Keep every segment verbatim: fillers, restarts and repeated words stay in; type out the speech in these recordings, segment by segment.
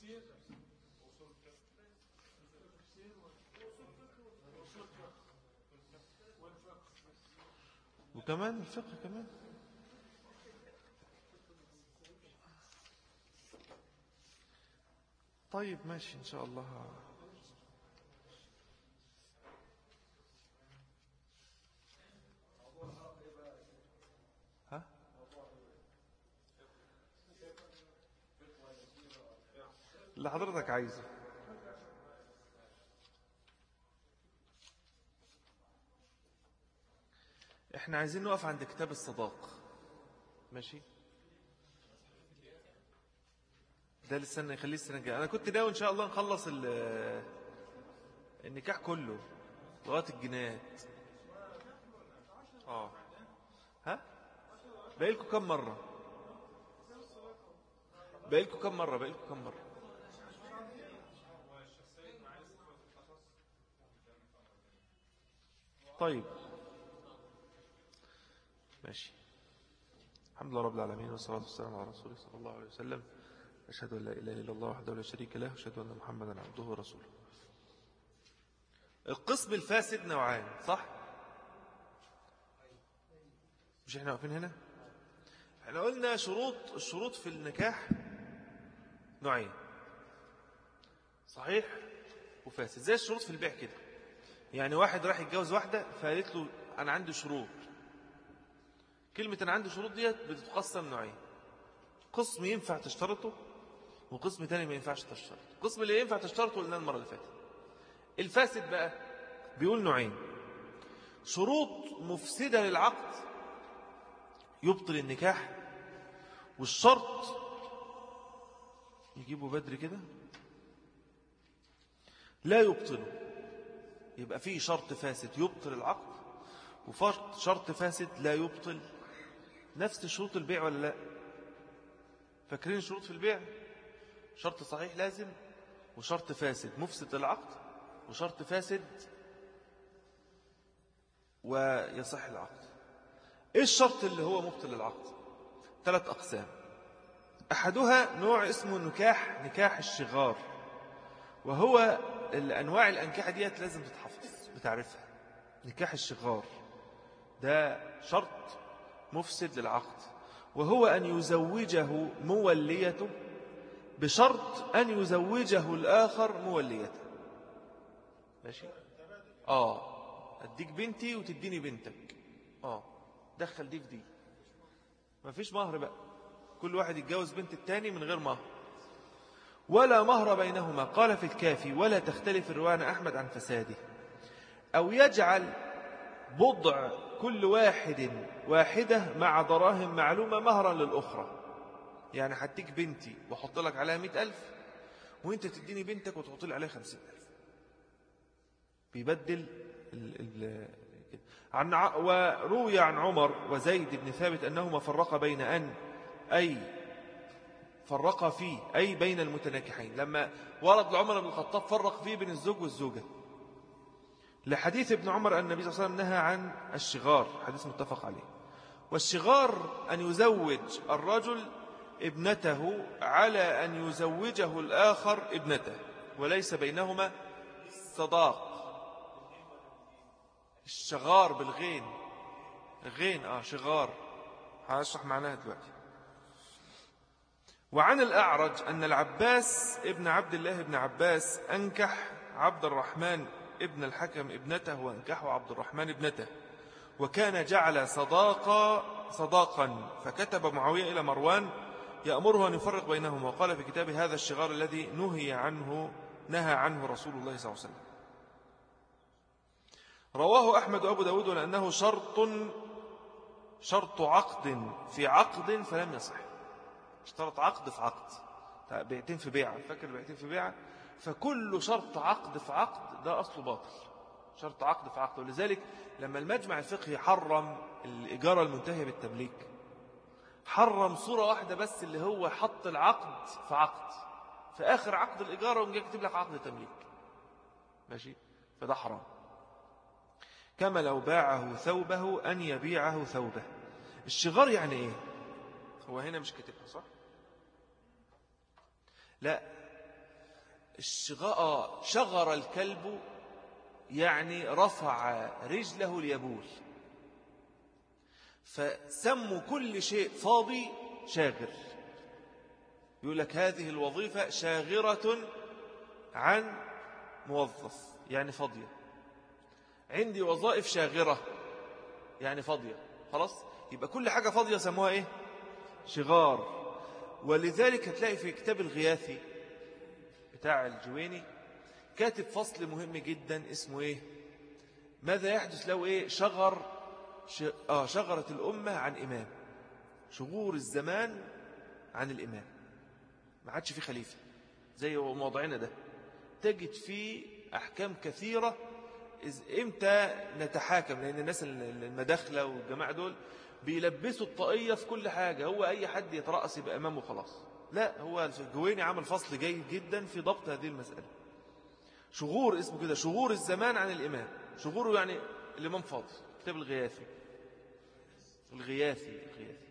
وكمان الفقه كمان. طيب ماشي إن شاء الله. ها اللي حضرتك عايزه. احنا عايزين نقف عند كتاب الصداق. ماشي ده لسه يخليه السنة الجاية. انا كنت ناوي ان شاء الله نخلص النكاح كله لغاية الجنايات. اه ها باقيلكم كم مرة باقيلكم كم مرة باقيلكم كم مرة طيب ماشي. الحمد لله رب العالمين والصلاة والسلام على رسوله صلى الله عليه وسلم. أشهد أن لا إله إلا الله وحده لا شريك له وأشهد أن محمدا عبده ورسوله. القسم الفاسد نوعان صح؟ مش احنا واقفين هنا؟ احنا قلنا شروط الشروط في النكاح نوعين صحيح وفاسد، زي الشروط في البيع كده. يعني واحد راح يتجوز واحدة فقالت له أنا عندي شروط. كلمة أنا عندي شروط ديت بتتقسم نوعين، قسم ينفع تشترطه وقسم تاني ما ينفعش تشترطه. القسم اللي ينفع تشترطه قلنا المرة اللي فاتت. الفاسد بقى بيقول نوعين: شروط مفسدة للعقد يبطل النكاح، والشرط يجيبه بدري كده لا يبطله. يبقى فيه شرط فاسد يبطل العقد وشرط فاسد لا يبطل. نفس شروط البيع ولا لا؟ فاكرين شروط في البيع؟ شرط صحيح لازم، وشرط فاسد مفسد للعقد، وشرط فاسد ويصح العقد. ايه الشرط اللي هو مبطل للعقد؟ ثلاث أقسام. أحدها نوع اسمه نكاح نكاح الشغار، وهو الأنواع الأنكحة ديت لازم تتحفظ بتعرفها. نكاح الشغار ده شرط مفسد للعقد، وهو أن يزوجه موليته بشرط أن يزوجه الآخر موليته. ماشي؟ آه أديك بنتي وتديني بنتك. آه دخل دي في دي، ما فيش مهر بقى، كل واحد يتجوز بنت التاني من غير مهر ولا مهر بينهما. قال في الكافي: ولا تختلف الرواية أحمد عن فساده. أو يجعل بضع كل واحد واحدة مع دراهم معلومة مهرا للأخرى. يعني هديك بنتي وحط لك عليها مئة ألف، وانت تديني بنتك وتحط لي عليها خمسين ألف. بيبدل ال ال عن وروي عن عمر وزيد بن ثابت أنهما فرق بين أن أي فرق فيه أي بين المتناكحين. لما ورد لعمر بن الخطاب فرق فيه بين الزوج والزوجة، لحديث ابن عمر أن النبي صلى الله عليه وسلم نهى عن الشغار، حديث متفق عليه. والشغار أن يزوج الرجل ابنته على أن يزوجه الآخر ابنته وليس بينهما صداق. الشغار بالغين، غين آه شغار، هشرح معناها دلوقتي. وعن الأعرج أن العباس ابن عبد الله ابن عباس أنكح عبد الرحمن ابن الحكم ابنته وأنكحه عبد الرحمن ابنته، وكان جعل صداقا صداقا فكتب معاوية إلى مروان يأمره أن يفرق بينهما، وقال في كتابه: هذا الشغار الذي نهي عنه نهى عنه رسول الله صلى الله عليه وسلم. رواه أحمد وأبو داود لأنه شرط شرط عقد في عقد فلم يصح. اشترط عقد في عقد، بيعتين في بيعة، فاكر بيعتين في بيعة؟ فكل شرط عقد في عقد ده أصله باطل، شرط عقد في عقد. ولذلك لما المجمع الفقهي حرم الإجارة المنتهية بالتمليك، حرم صورة واحدة بس، اللي هو حط العقد في عقد في آخر عقد الإجارة ونجي يكتب لك عقد تمليك. ماشي؟ فده حرام. كما لو باعه ثوبه أن يبيعه ثوبه. الشغار يعني إيه؟ هو هنا مش كاتبها صح؟ لا، الشغاء شغر الكلب يعني رفع رجله ليبول، فسموا كل شيء فاضي شاغر. يقول لك هذه الوظيفة شاغرة عن موظف، يعني فاضية. عندي وظائف شاغرة يعني فاضية، خلاص يبقى كل حاجة فاضية سموها ايه؟ شغار. ولذلك هتلاقي في كتاب الغياثي بتاع الجويني كاتب فصل مهم جدا اسمه ايه؟ ماذا يحدث لو ايه شغر ش... آه شغرت الأمة عن إمام، شغور الزمان عن الإمام، ما عادش في خليفة زي موضعنا ده. تجد فيه أحكام كثيرة. إمتى نتحاكم؟ لأن الناس المداخلة والجماعة دول بيلبسوا الطاقية في كل حاجة، هو أي حد يترأس يبقى أمامه خلاص. لا، هو الجويني عمل فصل جيد جدا في ضبط هذه المسألة. شغور اسمه كده، شغور الزمان عن الإمام. شغوره يعني الإمام فاضي. كتاب الغياثي الغياثي الغياثي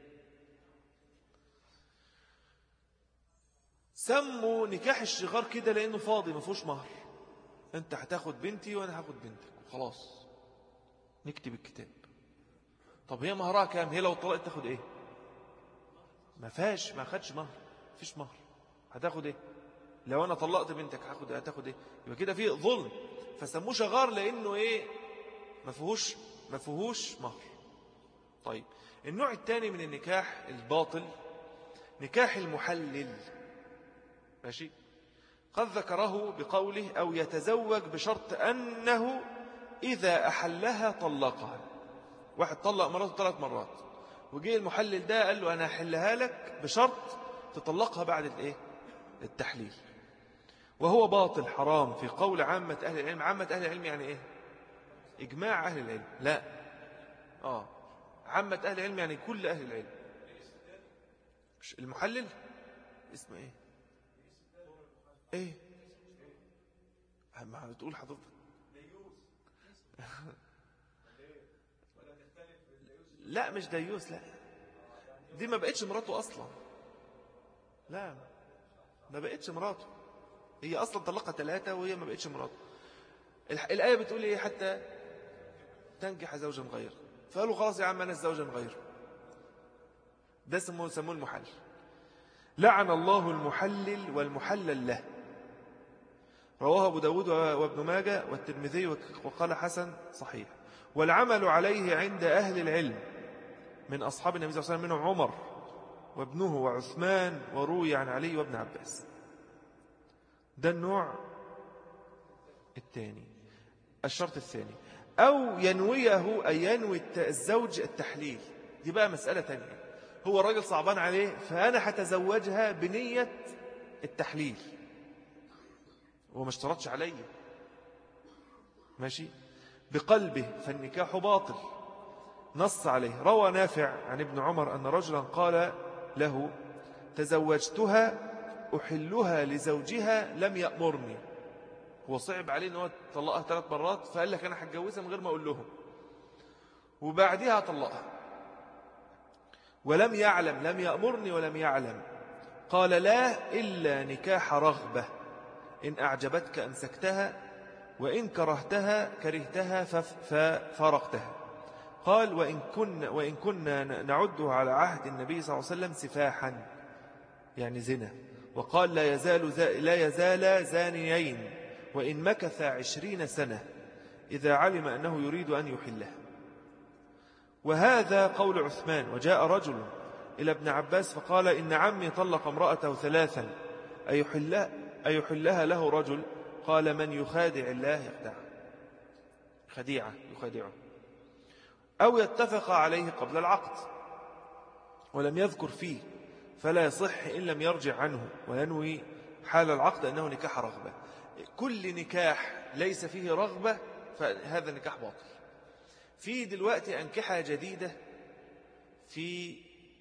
سموا نكاح الشغار كده لأنه فاضي ما فيهوش مهر. أنت هتاخد بنتي وأنا هاخد بنتك وخلاص نكتب الكتاب. طب هي مهرها كام؟ هي لو طلقت تاخد إيه؟ ما فيهاش، ما خدش مهر، فيش مهر، هتاخد إيه؟ لو أنا طلقت بنتك هاخد هتاخد إيه؟ يبقى كده فيه ظلم. فسموه شغار لأنه إيه؟ ما فيهوش ما فيهوش مهر. طيب النوع الثاني من النكاح الباطل نكاح المحلل. ماشي، قد ذكره بقوله أو يتزوج بشرط أنه إذا أحلها طلقها. واحد طلق مراته ثلاث مرات وجي المحلل ده قال له أنا أحلها لك بشرط تطلقها بعد الإيه؟ التحليل. وهو باطل حرام في قول عامة أهل العلم. عامة أهل العلم يعني إيه؟ إجماع أهل العلم. لا، آه عامة أهل العلم يعني كل أهل العلم. المحلل اسمه إيه؟ إيه؟ ما بتقول حضرتك لا مش ديوس، لا دي ما بقتش مراته أصلا. لا ما بقتش مراته، هي أصلا طلقها ثلاثة وهي ما بقتش مراته. الآية بتقول إيه؟ حتى تنكح زوجا غيره. فقالوا خلاص يا عم أنا الزوجا غيره. ده سموه سموه المحلل. لعن الله المحلل والمحلل له. رواه أبو داود وابن ماجه والترمذي وقال حسن صحيح. والعمل عليه عند أهل العلم من أصحاب النبي صلى الله عليه وسلم منهم عمر وابنه وعثمان وروي عن علي وابن عباس. ده النوع الثاني. الشرط الثاني أو ينويه أي ينوي الزوج التحليل. دي بقى مسألة تانية. هو الراجل صعبان عليه فأنا هتزوجها بنية التحليل وما اشترطش علي، ماشي، بقلبه، فالنكاح باطل. نص عليه. روى نافع عن ابن عمر أن رجلا قال له تزوجتها أحلها لزوجها لم يأمرني. هو صعب عليه أنه طلقها ثلاث مرات فقال لك أنا هتجوزها من غير ما أقول لهم، وبعدها طلقها ولم يعلم، لم يأمرني ولم يعلم. قال لا إلا نكاح رغبة، إن أعجبتك أمسكتها وإن كرهتها كرهتها ففارقتها. قال وإن كنا, وإن كنا نعده على عهد النبي صلى الله عليه وسلم سفاحا يعني زنا. وقال لا يزال, لا يزال زانيين وإن مكث عشرين سنة إذا علم أنه يريد أن يحله. وهذا قول عثمان. وجاء رجل إلى ابن عباس فقال إن عمي طلق امرأته ثلاثا أيحلها, أيحلها له رجل؟ قال من يخادع الله يخدعه. خديعة يخادعه. أو يتفق عليه قبل العقد ولم يذكر فيه فلا يصح إن لم يرجع عنه وينوي حال العقد أنه نكاح رغبة. كل نكاح ليس فيه رغبة فهذا نكاح باطل. في دلوقتي أنكحة جديدة في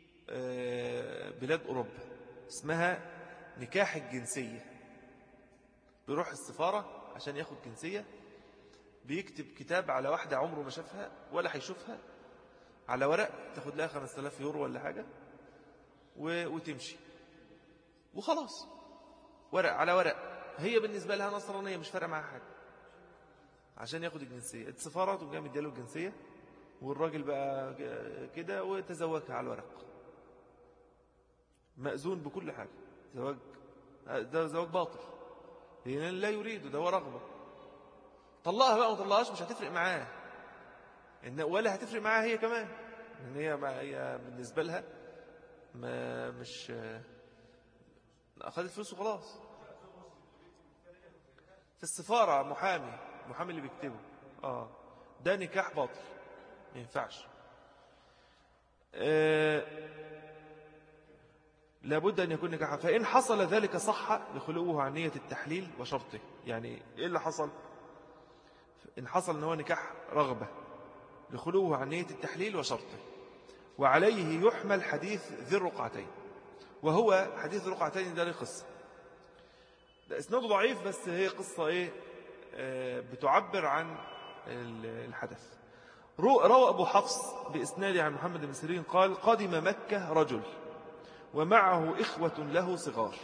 بلاد أوروبا اسمها نكاح الجنسية. بيروح السفارة عشان ياخد جنسية، بيكتب كتاب على واحدة عمره ما شافها ولا هيشوفها على ورق، تاخد لها خمسة آلاف يورو ولا حاجة وتمشي وخلاص، ورق على ورق. هي بالنسبة لها نصرانية مش فارقة معها حاجة، عشان ياخد الجنسية السفارة وجاء مدياله الجنسية، والراجل بقى كده وتزوجها على الورق، مأذون بكل حاجة. زواج ده زواج باطل لأن لا يريده، ده هو رغبة. طلقها بقى وطلقهاش مش هتفرق معاه، إن ولا هتفرق معاه هي كمان، إن هي, هي بالنسبة لها ما مش أخذت فلوسه خلاص. في السفارة محامي محامي اللي بيكتبه آه ده نكاح باطل ما ينفعش. آه لابد أن يكون نكاحا، فإن حصل ذلك صح لخلوه عن نية التحليل وشرطه. يعني إيه اللي حصل؟ إن حصل أنه نكاح رغبة لخلوه عن نية التحليل وشرطه، وعليه يحمل حديث ذي الرقعتين. وهو حديث ذي الرقعتين ده له قصة، ده اسناده ضعيف بس هي قصة إيه آه بتعبر عن الحدث. روى أبو حفص بإسناد عن محمد بن سيرين قال: قدم مكة رجل ومعه إخوة له صغار،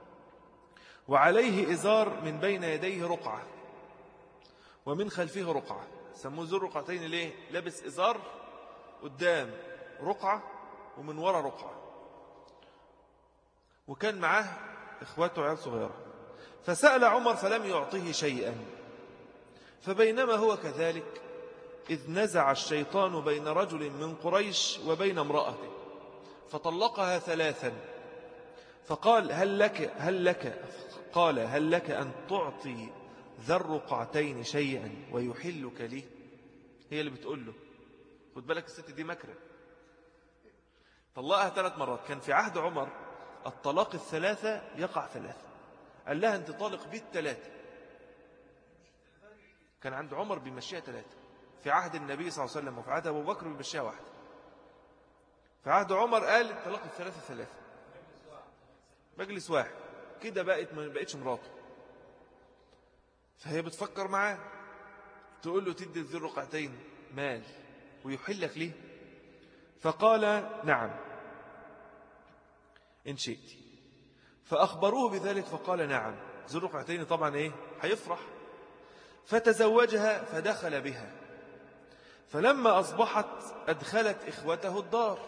وعليه إزار من بين يديه رقعة ومن خلفه رقعة. سموه ذو الرقعتين ليه؟ لابس إزار قدام رقعة ومن وراء رقعة، وكان معاه إخواته عيال صغيرة. فسأل عمر فلم يعطيه شيئا، فبينما هو كذلك إذ نزع الشيطان بين رجل من قريش وبين امرأته فطلقها ثلاثا، فقال: هل لك هل لك قال هل لك أن تعطي ذا الرقعتين شيئا ويحلك لي؟ هي اللي بتقول له خد بالك الست دي مكرة، طلقها ثلاث مرات. كان في عهد عمر الطلاق الثلاثة يقع ثلاثة، قال لها أنت طالق بيت ثلاثة. كان عند عمر بيمشيها ثلاثة في عهد النبي صلى الله عليه وسلم، وفي عهد أبو بكر بيمشيها واحدة. في عهد عمر قال الطلاق الثلاثة ثلاثة، مجلس واحد كده، بقت ما بقتش مراته. فهي بتفكر معاه تقول له تدي ذي الرقعتين مال ويحلك ليه؟ فقال: نعم إن شئت. فأخبروه بذلك فقال: نعم. ذي الرقعتين طبعا إيه هيفرح. فتزوجها فدخل بها، فلما أصبحت أدخلت إخوته الدار،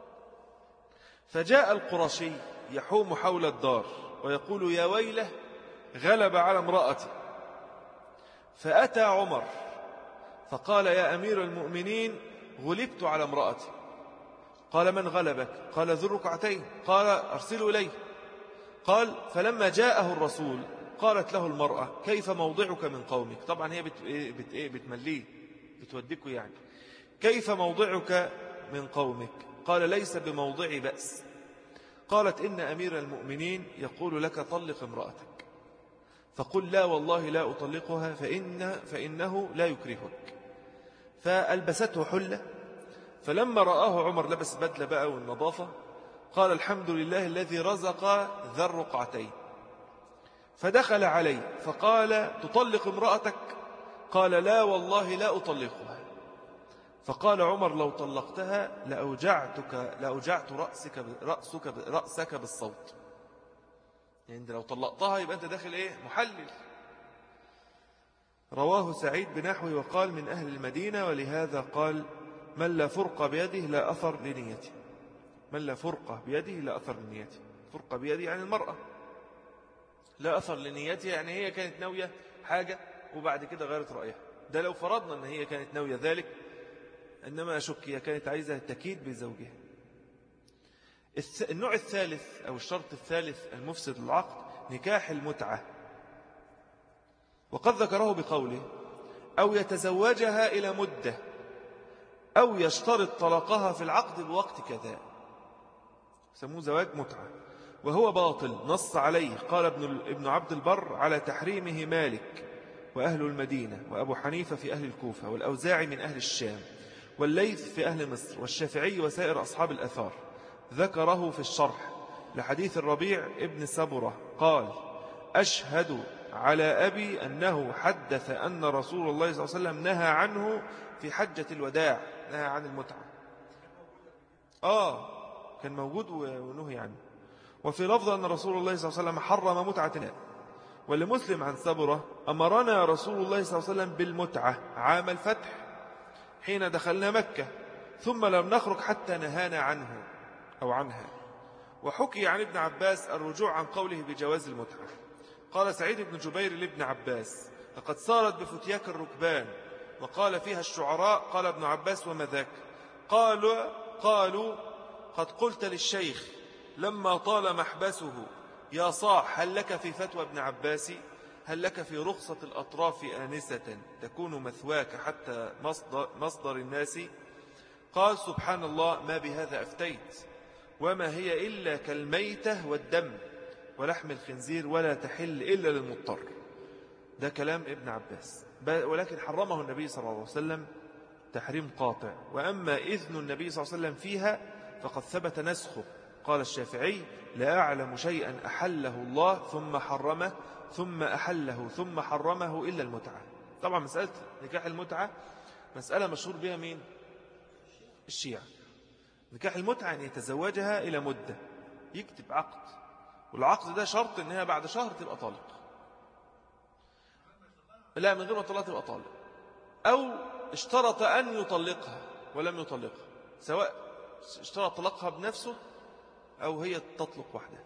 فجاء القرشي يحوم حول الدار ويقول: يا ويله غلب على امرأتي. فأتى عمر فقال: يا أمير المؤمنين غلبت على امرأتي. قال: من غلبك؟ قال: ذو الركعتين. قال: أرسلوا إليه. قال: فلما جاءه الرسول قالت له المرأة: كيف موضعك من قومك؟ طبعا هي بت... بت... بتمليه بتوديكوا يعني. كيف موضعك من قومك؟ قال: ليس بموضع بأس. قالت: إن أمير المؤمنين يقول لك طلق امرأتك، فقل: لا والله لا أطلقها فإن فإنه لا يكرهك. فألبسته حلة، فلما رآه عمر لبس بدلة بقى والنظافة قال: الحمد لله الذي رزق ذا الرقعتين. فدخل عليه فقال: تطلق امرأتك؟ قال: لا والله لا أطلقها. فقال عمر: لو طلقتها لأوجعتك لأوجعت رأسك رأسك رأسك بالصوت. يعني لو طلقتها يبقى أنت داخل إيه محلل. رواه سعيد بنحوه وقال: من أهل المدينة. ولهذا قال: من لا فرق بيده لا أثر لنيته. من لا فرق بيده لا أثر لنيته. فرق بيده يعني المرأة لا أثر لنيته، يعني هي كانت ناوية حاجة وبعد كده غيرت رأيها. ده لو فرضنا أن هي كانت ناوية ذلك، إنما أشك هي كانت عايزة تكيد بزوجها. النوع الثالث أو الشرط الثالث المفسد للعقد نكاح المتعة، وقد ذكره بقوله: أو يتزوجها إلى مدة أو يشترط طلاقها في العقد بوقت كذا، سموه زواج متعة، وهو باطل نص عليه. قال ابن ابن عبد البر على تحريمه مالك وأهل المدينة، وأبو حنيفة في أهل الكوفة، والأوزاعي من أهل الشام، والليث في أهل مصر، والشافعي وسائر أصحاب الأثار. ذكره في الشرح لحديث الربيع ابن سبرة قال: أشهد على أبي أنه حدث أن رسول الله صلى الله عليه وسلم نهى عنه في حجة الوداع، نهى عن المتعة. آه كان موجود ونهي عنه. وفي لفظ أن رسول الله صلى الله عليه وسلم حرم متعة النساء، ولمسلم عن سبرة أمرنا رسول الله صلى الله عليه وسلم بالمتعة عام الفتح حين دخلنا مكة، ثم لم نخرج حتى نهانا عنه أو عنها. وحكي عن ابن عباس الرجوع عن قوله بجواز المتعة. قال سعيد بن جبير لابن عباس: لقد صارت بفتياك الركبان، وقال فيها الشعراء. قال ابن عباس: وما ذاك؟ قالوا, قالوا قد قلت للشيخ لما طال محبسه: يا صاح، هل لك في فتوى ابن عباس؟ هل لك في رخصة الأطراف آنسة تكون مثواك حتى مصدر, مصدر الناس؟ قال: سبحان الله، ما بهذا أفتيت، وما هي إلا كالميتة والدم ولحم الخنزير، ولا تحل إلا للمضطر. ده كلام ابن عباس، ولكن حرمه النبي صلى الله عليه وسلم تحريم قاطع. وأما إذن النبي صلى الله عليه وسلم فيها فقد ثبت نسخه. قال الشافعي: لا أعلم شيئا أحله الله ثم حرمه ثم أحله ثم حرمه إلا المتعة. طبعا مسألة نكاح المتعة مسألة مشهور بها مين؟ الشيعة. نكاح المتعة أن يتزوجها إلى مدة، يكتب عقد، والعقد ده شرط أنها بعد شهر تبقى طالق. لا، من غير ما طلقها تبقى طالق، أو اشترط أن يطلقها ولم يطلقها، سواء اشترط طلقها بنفسه أو هي تطلق وحدها.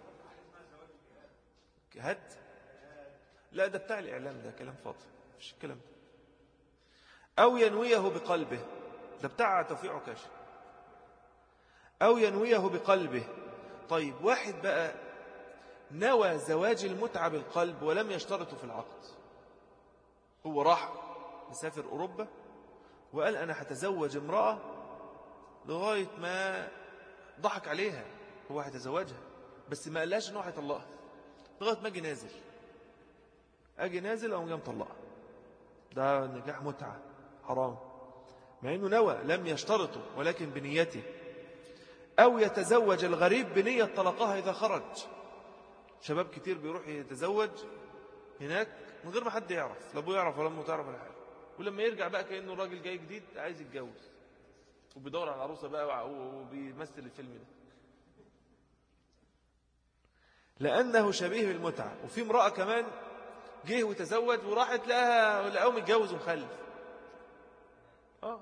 هد؟ لا، ده بتاع الإعلام، ده كلام فاضي، مش الكلام ده. أو ينويه بقلبه، ده بتاع توفيق عكاش. أو ينويه بقلبه. طيب، واحد بقى نوى زواج المتعة بالقلب ولم يشترط في العقد. هو راح مسافر أوروبا وقال أنا هتزوج امرأة، لغاية ما ضحك عليها، هو هيتزوجها بس ما قالهاش أنه هيطلقها، لغاية ما أجي نازل أجي نازل أو جاي مطلقها. ده نكاح متعة حرام، مع أنه نوى، لم يشترطه ولكن بنيته. أو يتزوج الغريب بنية طلقها إذا خرج. شباب كتير بيروح يتزوج هناك من غير ما حد يعرف، لا ابوه يعرف ولا امه تعرف ولا حاجه، ولما يرجع بقى كأنه راجل جاي جديد عايز يتجوز، وبيدور على عروسه بقى وبيمثل الفيلم ده، لأنه شبيه بالمتعة. وفي امرأة كمان جه وتزوج وراحت لها لقاه متجوز ومخلف، اه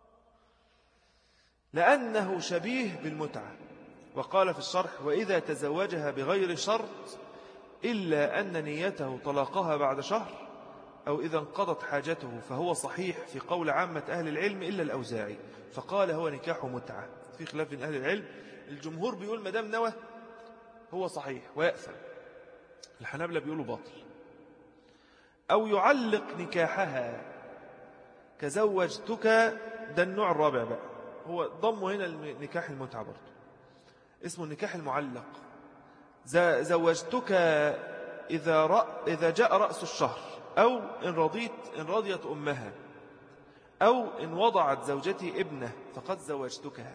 لأنه شبيه بالمتعة. وقال في الشرح: وإذا تزوجها بغير شرط إلا أن نيته طلاقها بعد شهر أو إذا انقضت حاجته فهو صحيح في قول عامة أهل العلم إلا الأوزاعي، فقال هو نكاح متعة. في خلاف من أهل العلم، الجمهور بيقول مدام نوى هو صحيح ويأثم، الحنابلة بيقولوا باطل. أو يعلق نكاحها كزوجتك، ده النوع الرابع بقى، هو ضمه هنا نكاح المتعة برضه، اسمه النكاح المعلق. زوجتك إذا, رأ إذا جاء رأس الشهر، أو إن رضيت إن رضيت أمها، أو إن وضعت زوجتي ابنه فقد زوجتكها.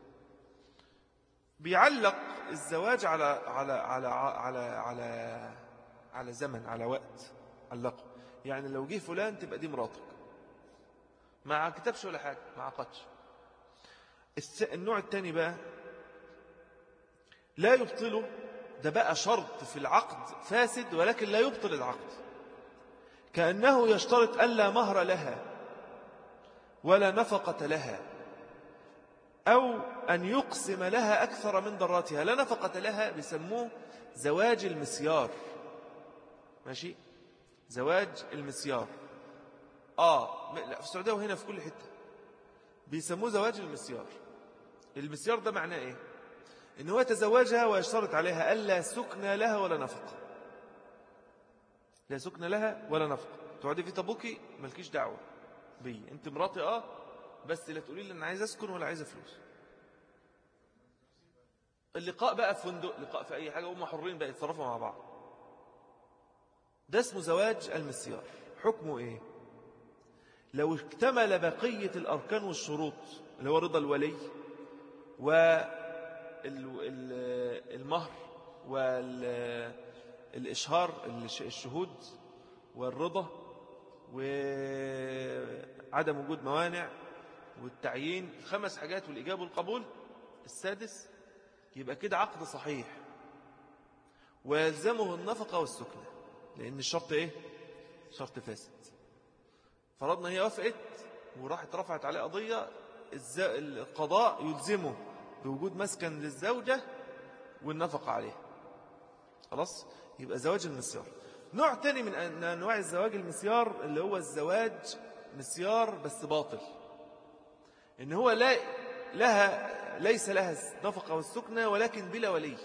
بيعلق الزواج على على على على على على زمن، على وقت علقه. يعني لو جه فلان تبقى دي مراتك، ما كتبش ولا حاجة، ما عقدش. النوع الثاني بقى لا يبطله، ده بقى شرط في العقد فاسد ولكن لا يبطل العقد، كأنه يشترط ألا مهر لها ولا نفقة لها، أو أن يقسم لها أكثر من ضراتها. لا نفقة لها بيسموه زواج المسيار، ماشي، زواج المسيار. آه لا، في السعودية وهنا في كل حتة بيسموه زواج المسيار. المسيار ده معناه إيه؟ إن هو يتزوجها ويشترط عليها ألا سكن لها ولا نفقة، لا سكن لها ولا نفقة. تقعدي في تبوكي مالكيش دعوة بي، أنت مراتي آه بس لا تقولي لي أنا عايز أسكن ولا عايز فلوس. اللقاء بقى في فندق، لقاء في أي حاجة، هم حرين بقى يتصرفوا مع بعض. ده اسمه زواج المسيار. حكمه إيه؟ لو اكتمل بقية الأركان والشروط، اللي هو رضا الولي والمهر والإشهار الشهود والرضا وعدم وجود موانع والتعيين، خمس حاجات، والإجابة والقبول السادس، يبقى كده عقد صحيح ويلزمه النفقة والسكنة. لأن الشرط إيه؟ شرط فاسد. فرضنا هي وافقت وراحت رفعت عليه قضية، القضاء يلزمه بوجود مسكن للزوجة والنفقة عليها. خلاص، يبقى زواج المسيار. نوع تاني من أنواع الزواج المسيار اللي هو الزواج مسيار بس باطل، إن هو لا لها ليس لها نفقة والسكنة ولكن بلا ولي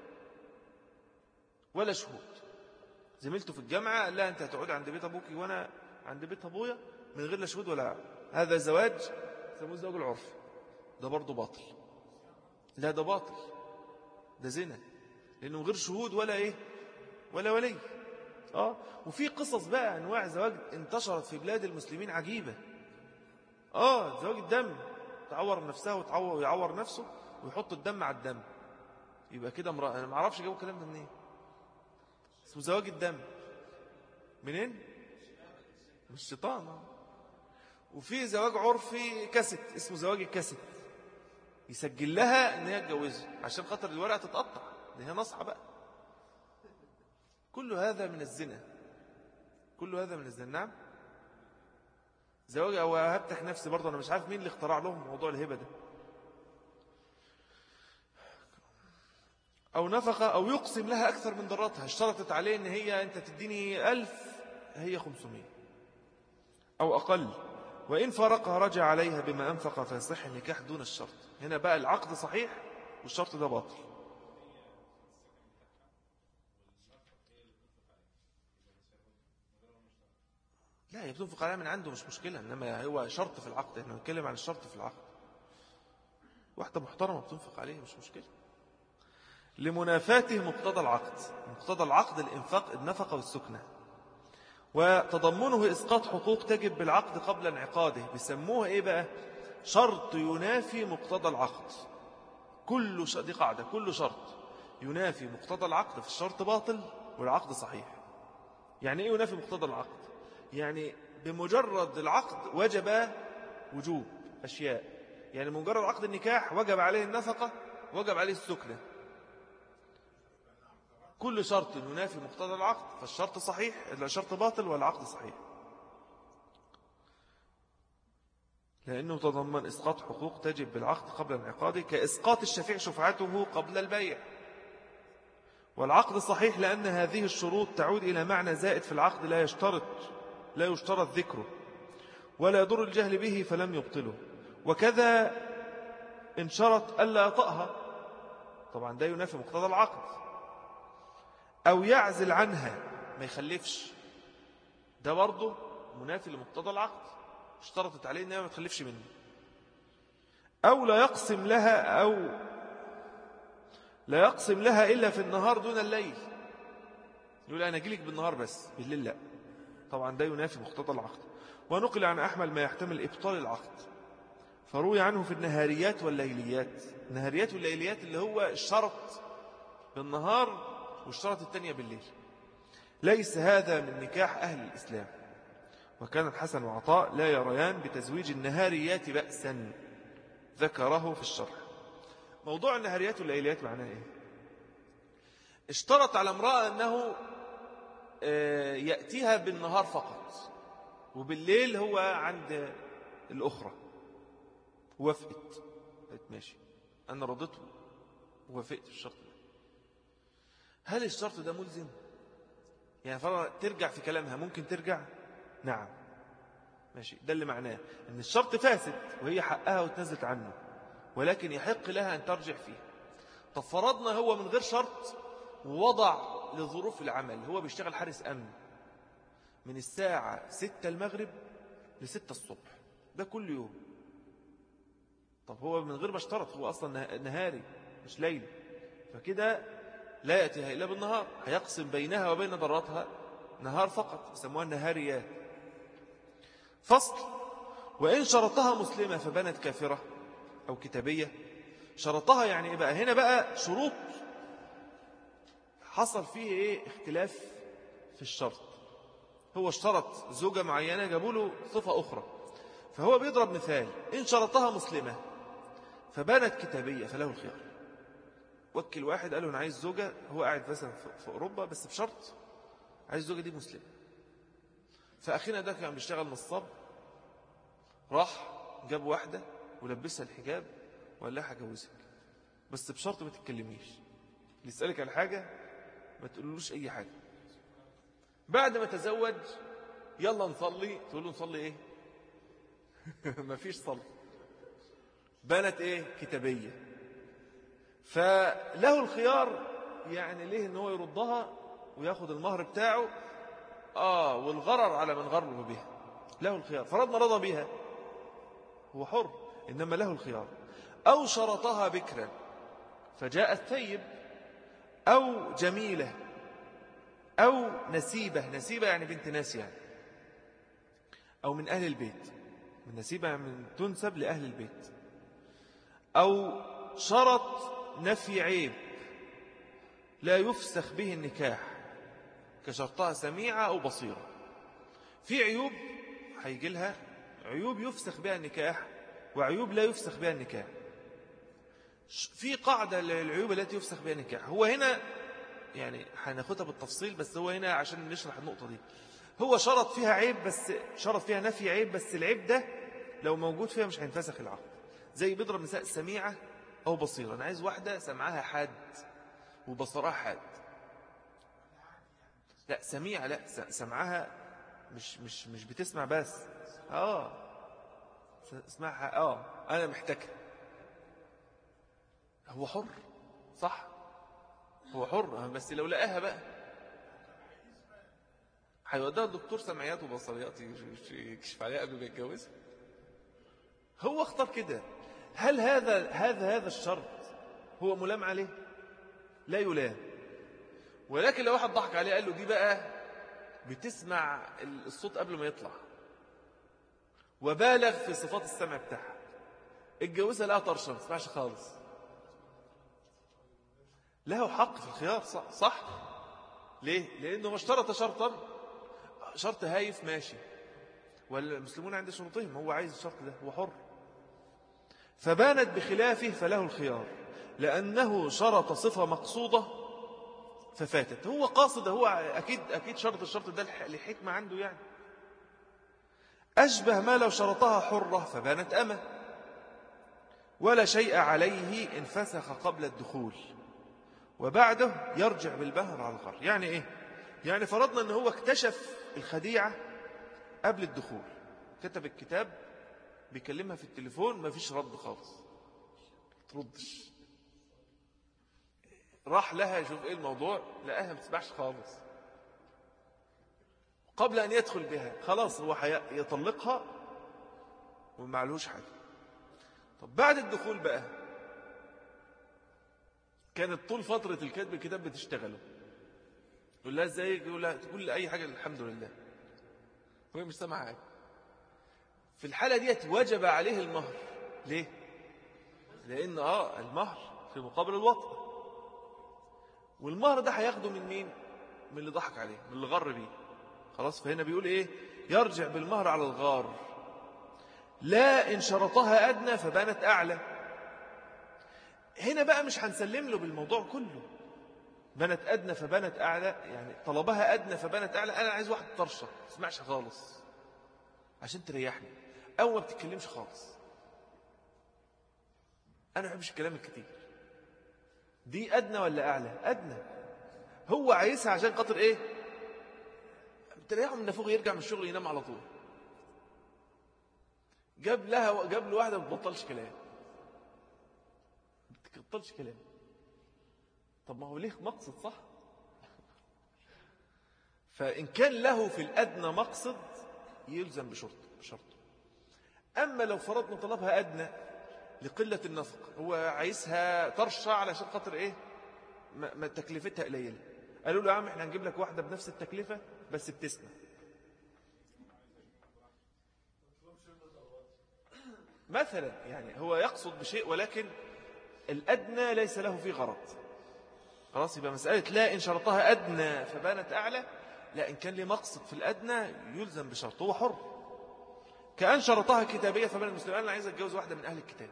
ولا شهود. زميلته في الجامعة قال لها أنت هتقعد عند بيت أبوك وأنا عند بيت أبويا من غير لا شهود ولا. هذا زواج سموه الزواج العرفي، ده برضه باطل. لا ده باطل، ده زنا، لأنه غير شهود ولا إيه ولا ولي. آه وفي قصص بقى أنواع زواج انتشرت في بلاد المسلمين عجيبة. آه زواج الدم، تعور نفسها وتعور ويعور نفسه ويحط الدم على الدم، يبقى كده امرأة. أنا ما اعرفش جابوا الكلام ده منين، اسمه زواج الدم. منين؟ مش الشيطان. وفي زواج عرفي كاسيت، اسمه زواج الكاسيت، يسجل لها ان هي اتجوزه عشان خاطر الورقه تتقطع، ان هي نصحى بقى. كل هذا من الزنا، كل هذا من الزنا. نعم، زواج او هبتك نفسي برضه، انا مش عارف مين اللي اخترع لهم موضوع الهبه ده. او نفقه، او يقسم لها اكثر من ضراتها، اشترطت عليه ان هي انت تديني ألف هي خمسمائة او اقل، وإن فرقها رجع عليها بما أنفق فيصح النكاح دون الشرط. هنا بقى العقد صحيح والشرط ده باطل. لا، هي بتنفق عليها من عنده مش مشكلة، إنما هو شرط في العقد. احنا بنتكلم عن الشرط في العقد. واحدة محترمة بتنفق عليه مش مشكلة. لمنافاته مقتضى العقد. مقتضى العقد الإنفاق، النفقة والسكنة، وتضمنه إسقاط حقوق تجب بالعقد قبل انعقاده. بيسموها إيه بقى؟ شرط ينافي مقتضى العقد. كل ش... دي قاعدة، كل شرط ينافي مقتضى العقد في الشرط باطل والعقد صحيح. يعني إيه ينافي مقتضى العقد؟ يعني بمجرد العقد وجب وجوب أشياء. يعني بمجرد عقد النكاح وجب عليه النفقة، وجب عليه السكنة. كل شرط ينافي مقتضى العقد فالشرط صحيح، الشرط باطل والعقد صحيح، لأنه تضمن إسقاط حقوق تجب بالعقد قبل انعقاده، كإسقاط الشفيع شفعته قبل البيع. والعقد صحيح لأن هذه الشروط تعود إلى معنى زائد في العقد لا يشترط لا يشترط ذكره ولا يضر الجهل به فلم يبطله. وكذا إن شرط ألا يطأها، طبعا ده ينافي مقتضى العقد. أو يعزل عنها، ما يخلفش، ده برضه منافي لمقتضى العقد، اشترطت عليه أنها ما تخلفش منه. أو لا يقسم لها أو لا يقسم لها إلا في النهار دون الليل. يقول أنا أجيلك بالنهار بس بالليل لا، طبعا ده ينافي مقتضى العقد. ونقل عن أحمد ما يحتمل إبطال العقد، فروي عنه في النهاريات والليليات. النهاريات والليليات اللي هو الشرط بالنهار والشرط الثانية بالليل. ليس هذا من نكاح أهل الإسلام. وكان الحسن وعطاء لا يريان بتزويج النهاريات بأسا، ذكره في الشرح. موضوع النهاريات والليليات معناه إيه؟ اشترط على امرأة أنه يأتيها بالنهار فقط وبالليل هو عند الأخرى. وافقت، قالت ماشي أنا رضيته ووافقت في الشرط ده. هل الشرط ده ملزم؟ يعني فرضا ترجع في كلامها، ممكن ترجع؟ نعم ماشي، ده اللي معناه أن الشرط فاسد وهي حقها وتنزلت عنه، ولكن يحق لها أن ترجع فيه. طب فرضنا هو من غير شرط ووضع لظروف العمل، هو بيشتغل حارس أمن من الساعة ستة المغرب لستة الصبح، ده كل يوم. طب هو من غير ما اشترط، هو أصلا نهاري مش ليل، فكده لا يأتيها إلا بالنهار، هيقسم بينها وبين ضراتها نهار فقط، يسموها النهاريات. فصل. وإن شرطها مسلمة فبنت كافرة أو كتابية. شرطها يعني إيه بقى؟ هنا بقى شروط حصل فيه إيه اختلاف في الشرط. هو اشترط زوجة معينة، جابوا له صفة أخرى، فهو بيضرب مثال. إن شرطها مسلمة فبنت كتابية فله الخيار. وكل واحد قال له أنا عايز زوجة، هو قاعد مثلا في أوروبا بس بشرط عايز الزوجة دي مسلمة. فأخينا ده كان بيشتغل نصاب، راح جاب واحدة ولبسها الحجاب وقال لها هجوزك بس بشرط ما تتكلميش، اللي يسألك على حاجة ما تقولوش أي حاجة. بعد ما تزوج يلا نصلي، تقول له نصلي ايه؟ ما فيش صلاة. بنت ايه؟ كتابية. فله الخيار يعني ليه ان هو يردها وياخد المهر بتاعه، اه والغرر على من غرر بها، له الخيار. فرضنا رضى بها هو حر، انما له الخيار. او شرطها بكرا فجاءت ثيب، او جميلة، او نسيبة. نسيبة يعني بنت ناس يعني، او من اهل البيت. من نسيبة من تنسب لأهل البيت. أو شرط نفي عيب لا يفسخ به النكاح كشرطها سميعة أو بصيرة. في عيوب هيجي لها عيوب يفسخ بها النكاح وعيوب لا يفسخ بها النكاح. في قاعدة للعيوب التي يفسخ بها النكاح. هو هنا يعني هناخدها بالتفصيل، بس هو هنا عشان نشرح النقطة دي. هو شرط فيها عيب، بس شرط فيها نفي عيب، بس العيب ده لو موجود فيها مش هينفسخ العقد. زي بيضرب نساء سميعة أو بصيرة. أنا عايز واحدة سمعها حاد وبصرها حاد. لا سميعة، لا سمعها مش مش مش بتسمع بس، اه اسمعها، اه أنا محتاجها. هو حر صح، هو حر، بس لو لقاها بقى هيوديها الدكتور سمعيات وبصريات يكشف عليها قبل ما يتجوزها. هو اختار كده. هل هذا هذا هذا الشرط هو ملام عليه؟ لا يلام. ولكن لو واحد ضحك عليه قال له دي بقى بتسمع الصوت قبل ما يطلع وبالغ في صفات السمع بتاعها، اتجوزها لا طرشه ما تسمعش خالص، له حق في الخيار. صح, صح؟ ليه؟ لأنه ما اشترط شرطا، شرط هايف ماشي، والمسلمون عند شروطهم، هو عايز الشرط ده، هو حر. فبانت بخلافه فله الخيار، لأنه شرط صفة مقصودة ففاتت. هو قاصد، هو أكيد, أكيد شرط الشرط ده لحكمة عنده يعني. أشبه ما لو شرطها حرة فبانت أمة ولا شيء عليه إن فسخ قبل الدخول وبعده يرجع بالبهر على الغر. يعني إيه؟ يعني فرضنا أنه هو اكتشف الخديعة قبل الدخول، كتب الكتاب، بيكلمها في التليفون ما فيش رد خالص، تردش، راح لها يشوف ايه الموضوع، لقاها ما تسمعش خالص. قبل ان يدخل بها خلاص هو يطلقها وما عليهوش حاجه. طب بعد الدخول بقى كانت طول فتره الكتب الكتاب بتشتغله، يقول لها ازاي، يقول لها تقول لي اي حاجه الحمد لله، وهي مش سامعه حاجه. في الحالة ديت وجب عليه المهر. ليه؟ لأن آه المهر في مقابل الوطء، والمهر ده هياخده من مين؟ من اللي ضحك عليه، من اللي غر بيه. خلاص. فهنا بيقول إيه؟ يرجع بالمهر على الغار. لا إن شرطها أدنى فبانت أعلى. هنا بقى مش هنسلم له بالموضوع كله. بانت أدنى فبانت أعلى، يعني طلبها أدنى فبانت أعلى. أنا عايز واحد طرشة ما تسمعش خالص عشان تريحني، أو ما بتتكلمش خالص. أنا ما بحبش الكلام الكتير. دي أدنى ولا أعلى؟ أدنى. هو عايزها عشان خاطر إيه؟ تريحه من نفوق، يرجع من الشغل ينام على طول. جاب لها جاب له واحدة ما بتبطلش كلام، ما بتبطلش كلام. طب ما هو ليه مقصد، صح؟ فإن كان له في الأدنى مقصد يلزم بشرط بشرطه. أما لو فرضنا طلبها أدنى لقلة النفق، هو عايزها ترشع علشان خاطر إيه؟ ما, ما تكلفتها قليلة. قالوا له يا عم احنا هنجيب لك واحدة بنفس التكلفة بس بتسمع. مثلا يعني هو يقصد بشيء ولكن الأدنى ليس له فيه غرض. خلاص. يبقى مسألة لا إن شرطها أدنى فبانت أعلى، لا إن كان لي مقصد في الأدنى يلزم بشرط، هو حر. كأن شرطها كتابية فبان المسلمين، أنا عايز أتجوز واحدة من أهل الكتاب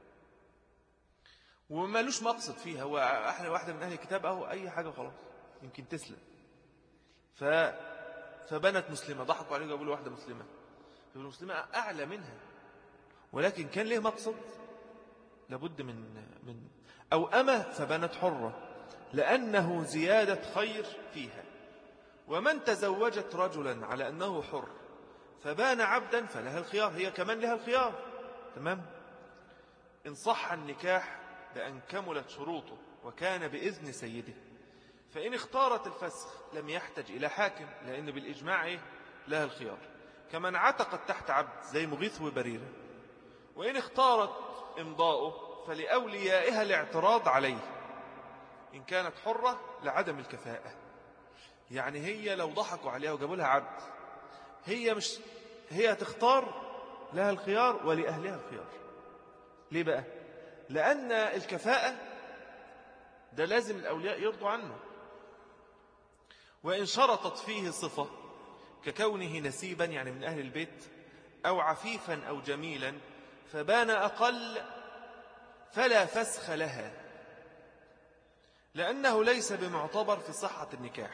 وما لوش مقصد فيها، هو أحلى واحدة من أهل الكتاب أو أي حاجة خلاص يمكن تسلم. ف... فبنت مسلمة، ضحكوا عليه وقالوا واحدة مسلمة، فالمسلمة أعلى منها، ولكن كان ليه مقصد لابد من من أو أما فبنت حرة لأنه زيادة خير فيها. ومن تزوجت رجلا على أنه حر فبان عبدا فلها الخيار، هي كمان لها الخيار. تمام. إن صح النكاح بأن كملت شروطه وكان بإذن سيده، فإن اختارت الفسخ لم يحتج إلى حاكم، لأن بالإجماع إيه؟ لها الخيار، كمن عتقت تحت عبد زي مغيث وبريرة. وإن اختارت إمضاؤه فلأوليائها الاعتراض عليه إن كانت حرة لعدم الكفاءة. يعني هي لو ضحكوا عليها وجابوا لها عبد، هي مش هي تختار، لها الخيار ولأهلها الخيار. ليه بقى؟ لأن الكفاءة ده لازم الأولياء يرضوا عنه. وإن شرطت فيه صفة ككونه نسيبا يعني من أهل البيت أو عفيفا أو جميلا فبان أقل فلا فسخ لها، لأنه ليس بمعتبر في صحة النكاح.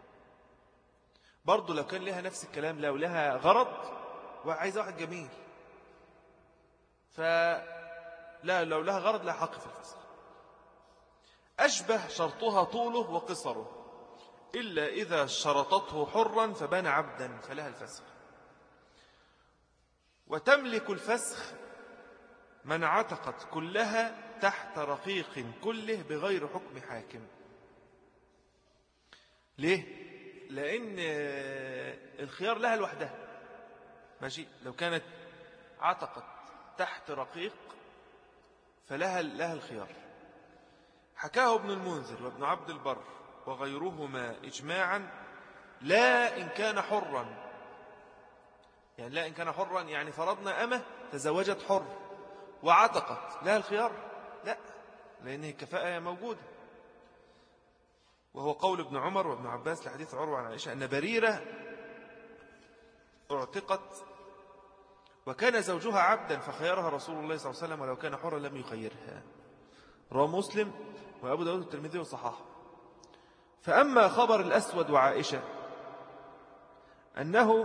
برضو لو كان لها نفس الكلام، لو لها غرض وعايزة واحد جميل، فلا لو لها غرض لا حق في الفسخ. أشبه شرطها طوله وقصره، إلا إذا شرطته حرا فبان عبدا فلها الفسخ. وتملك الفسخ من عتقت كلها تحت رقيق كله بغير حكم حاكم. ليه؟ لأن الخيار لها لوحدها. ماشي. لو كانت عتقت تحت رقيق فلها لها الخيار. حكاه ابن المنذر وابن عبد البر وغيرهما إجماعا لا إن كان حرا، يعني لا إن كان حرا يعني فرضنا أمه تزوجت حر وعتقت لها الخيار، لا، لأن الكفاءة موجودة. وهو قول ابن عمر وابن عباس لحديث عروة عن عائشة أن بريرة اعتقت وكان زوجها عبدا فخيرها رسول الله صلى الله عليه وسلم ولو كان حرا لم يخيرها. رواه مسلم وأبو داود والترمذي وصححه. فأما خبر الأسود وعائشة أنه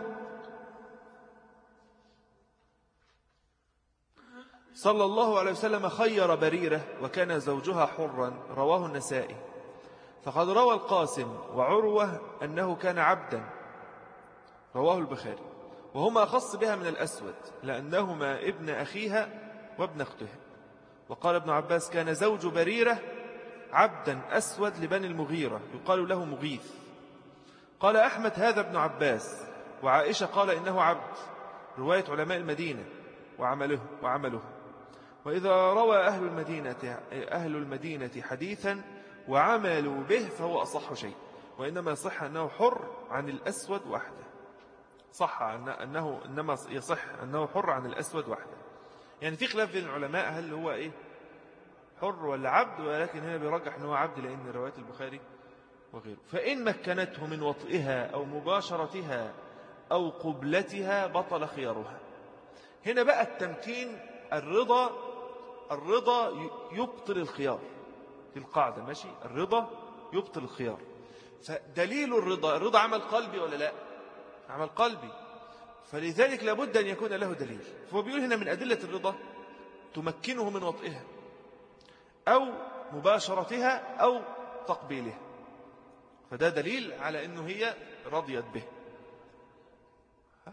صلى الله عليه وسلم خير بريرة وكان زوجها حرا رواه النسائي. فقد روى القاسم وعروة أنه كان عبدا رواه البخاري، وهما أخص بها من الأسود لأنهما ابن أخيها وابن أختها. وقال ابن عباس كان زوج بريرة عبدا أسود لبني المغيرة يقال له مغيث. قال أحمد هذا ابن عباس، وعائشة قال إنه عبد، رواية علماء المدينة وعمله, وعمله. وإذا روى أهل المدينة, أهل المدينة حديثا وعملوا به فهو أصح شيء، وإنما يصح أنه حر عن الأسود وحده. صح أنه إنما يصح أنه حر عن الأسود وحده. يعني في خلاف بين العلماء هل هو إيه حر ولا عبد، ولكن هنا بيرجح أنه عبد لأن رواية البخاري وغيره. فإن مكنته من وطئها أو مباشرتها أو قبلتها بطل خيارها. هنا بقى التمكين الرضا الرضا يبطل الخيار في القاعدة. ماشي. الرضا يبطل الخيار. فدليل الرضا الرضا عمل قلبي ولا لا؟ عمل قلبي، فلذلك لابد أن يكون له دليل. فهو بيقول هنا من أدلة الرضا تمكنه من وطئها أو مباشرتها أو تقبيلها، فده دليل على أنه هي رضيت به. ها؟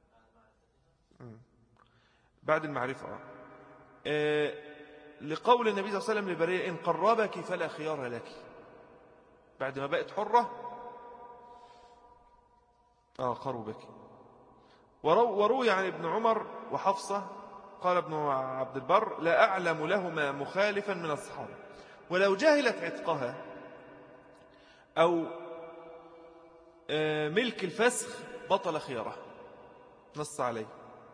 بعد المعرفة آه. لقول النبي صلى الله عليه وسلم لبريرة إن قربك فلا خيار لك، بعد ما بقت حرة آه قربك. وروي عن ابن عمر وحفصة قال ابن عبد البر لا أعلم لهما مخالفا من الصحابة، ولو جاهلت عتقها أو ملك الفسخ بطل خياره، نص عليه.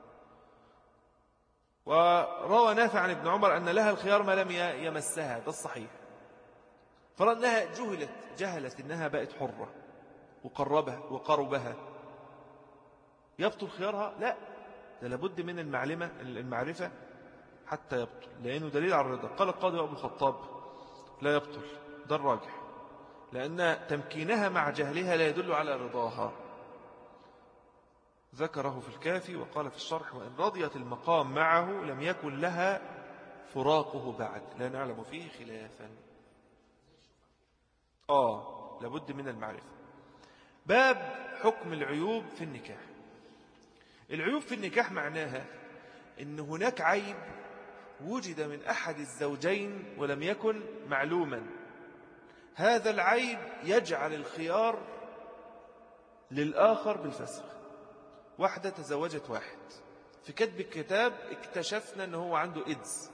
وروى نافع عن ابن عمر أن لها الخيار ما لم يمسها، ده الصحيح. فرأنها جهلت جهلت إنها بقت حرة وقربها وقربها يبطل خيارها؟ لا، ده لابد من المعلمة المعرفة حتى يبطل، لأنه دليل على الرضا. قال القاضي أبو الخطاب لا يبطل، ده الراجح، لأن تمكينها مع جهلها لا يدل على رضاها. ذكره في الكافي وقال في الشرح: وإن رضيت المقام معه لم يكن لها فراقه بعد، لا نعلم فيه خلافا. آه لابد من المعرفة. باب حكم العيوب في النكاح. العيوب في النكاح معناها إن هناك عيب وجد من أحد الزوجين ولم يكن معلوما، هذا العيب يجعل الخيار للآخر بالفسخ. واحدة تزوجت واحد، في كتب الكتاب اكتشفنا أنه هو عنده إيدز،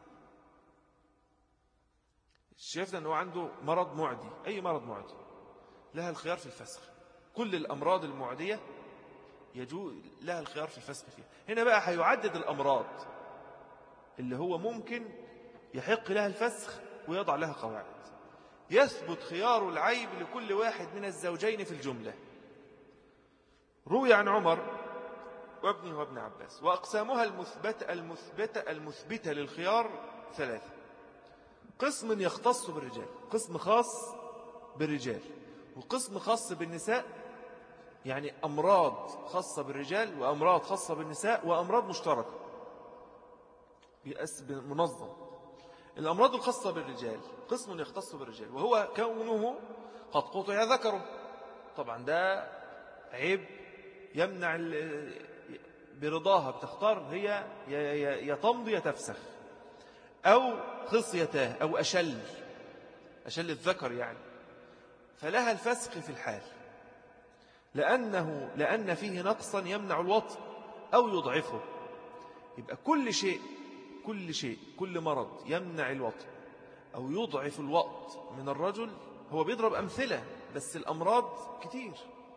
شفنا أنه عنده مرض معدي، أي مرض معدي، لها الخيار في الفسخ. كل الأمراض المعدية يجوز لها الخيار في الفسخ فيها. هنا بقى هيعدد الأمراض اللي هو ممكن يحق لها الفسخ ويضع لها قواعد. يثبت خيار العيب لكل واحد من الزوجين في الجملة. روي عن عمر وابنه وابن عباس. وأقسامها المثبتة المثبتة المثبتة للخيار ثلاثة: قسم يختص بالرجال، قسم خاص بالرجال، وقسم خاص بالنساء، يعني أمراض خاصة بالرجال وأمراض خاصة بالنساء وأمراض مشتركة منظم. الأمراض الخاصة بالرجال قسم يختص بالرجال، وهو كونه قد قطع ذكره. طبعا ده عيب يمنع برضاها، بتختار هي يتمضي يتفسخ، أو خصيته أو أشل أشل الذكر يعني، فلها الفسخ في الحال، لأنه لأن فيه نقصا يمنع الوطء أو يضعفه. يبقى كل شيء كل شيء كل مرض يمنع الوطء أو يضعف الوطء من الرجل، هو بيضرب أمثلة بس الأمراض كتير،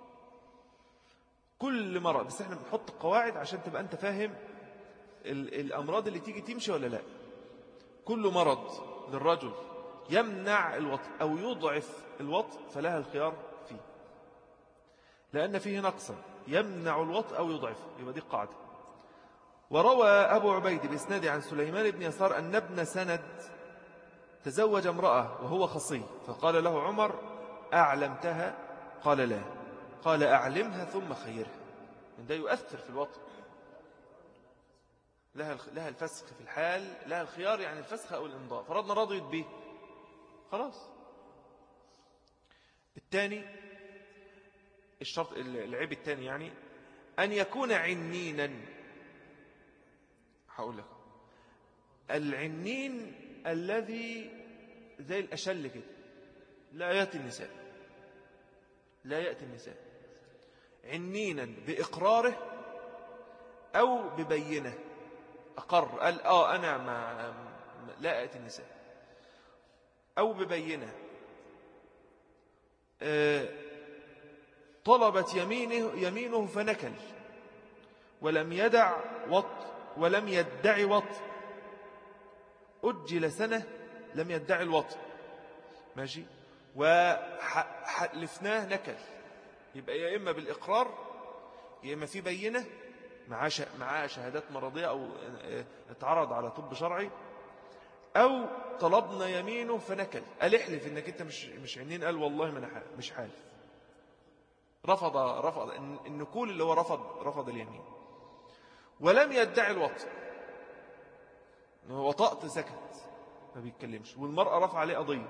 كل مرض، بس احنا بنحط قواعد عشان تبقى أنت فاهم الأمراض اللي تيجي تمشي ولا لا. كل مرض للرجل يمنع الوطء أو يضعف الوطء فلها الخيار فيه، لأن فيه نقصا يمنع الوطء أو يضعفه، يبقى دي قاعدة. وروى أبو عبيد بإسناد عن سليمان بن يسار أن ابن سند تزوج امرأة وهو خصي، فقال له عمر: أعلمتها؟ قال لا. قال: أعلمها ثم خيرها. من ده يؤثر في الوطء، لها لها الفسخ في الحال، لها الخيار يعني الفسخ أو الإمضاء. فرضنا رضيت به خلاص. الثاني الشرط العيب الثاني يعني أن يكون عنينا. هقول لك العنين الذي زي الأشل كده لا يأتي النساء لا يأتي النساء عنينا بإقراره أو ببينه، أقر قال آه أنا ما لا أتي النساء، أو ببينه آه طلبت يمينه يمينه فنكل ولم يدع وط ولم يدعي وط، أجل سنة لم يدعي الوط، ماشي، وحلفناه نكل. يبقى يا إما بالإقرار يا إما في بينة معاه شهادات مرضية أو اتعرض على طب شرعي، أو طلبنا يمينه فنكل، قال احلف إنك أنت مش مش عنين، قال والله ما أنا مش حالف، رفض رفض النكول اللي هو رفض رفض اليمين، ولم يدعي الوطء، وطأت سكت ما بيتكلمش، والمرأة رفع عليه قضية،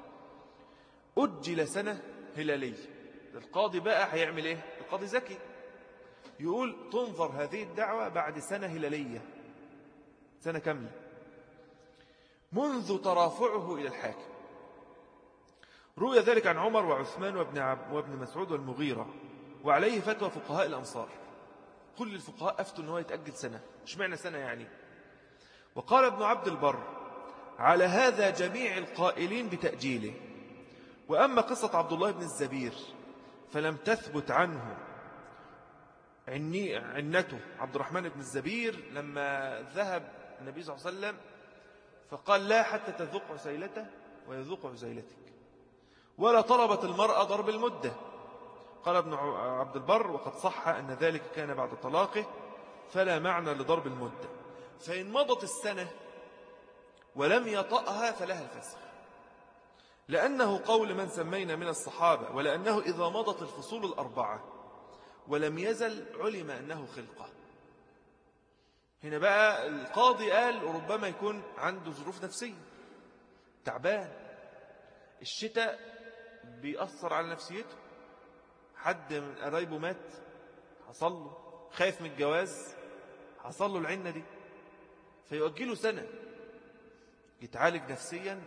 أجل سنة هلالية. القاضي بقى هيعمل ايه؟ القاضي ذكي يقول تنظر هذه الدعوة بعد سنة هلالية، سنة كاملة منذ ترافعه إلى الحاكم. روي ذلك عن عمر وعثمان وابن, عب وابن مسعود والمغيرة، وعليه فتوى فقهاء الأمصار. كل الفقهاء أفتوا أنه يتأجل سنة. مش معنى سنة يعني؟ وقال ابن عبد البر: على هذا جميع القائلين بتأجيله. وأما قصة عبد الله بن الزبير فلم تثبت عنه عني عنته. عبد الرحمن بن الزبير لما ذهب النبي صلى الله عليه وسلم فقال: لا حتى تذوق عسيلته ويذوق عسيلتك، ولا طلبت المرأة ضرب المدة. قال ابن عبد البر: وقد صح أن ذلك كان بعد طلاقه فلا معنى لضرب المدة، فإن مضت السنة ولم يطأها فلها الفسخ، لأنه قول من سمينا من الصحابة، ولأنه إذا مضت الفصول الأربعة ولم يزل علم أنه خلقة. هنا بقى القاضي قال ربما يكون عنده ظروف نفسية، تعبان، الشتاء بيأثر على نفسيته، حد من قرايبه مات حصل له، خايف من الجواز حصل له العنة دي، فيؤجله سنة يتعالج نفسيا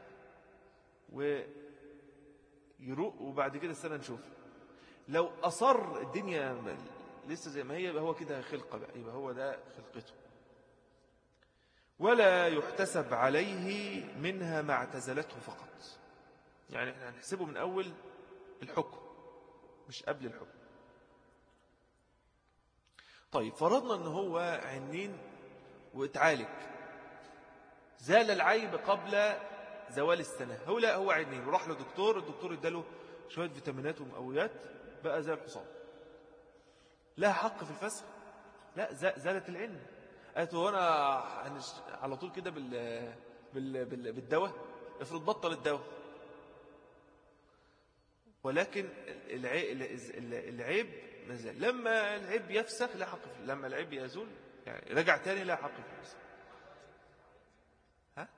ويروق، وبعد كده السنة نشوف. لو أصر الدنيا لسه زي ما هي يبقى هو كده خلقة بقى، يبقى هو ده خلقته. ولا يحتسب عليه منها ما اعتزلته فقط، يعني احنا هنحسبه من أول الحكم مش قبل الحكم. طيب فرضنا ان هو عنين واتعالج، زال العيب قبل زوال السنة، هو لا هو عنين وراح لدكتور، الدكتور اداله شوية فيتامينات ومقويات بقى زي الحصان، لها حق في الفسخ؟ لا، زالت العين. قالت هو انا على طول كده بال... بال... بال... بالدواء، افرض بطل الدواء، ولكن العيب ما زال. لما العيب يفسخ لا حق فيه، لما العيب يزول يعني رجع تاني لا حق فيه. ها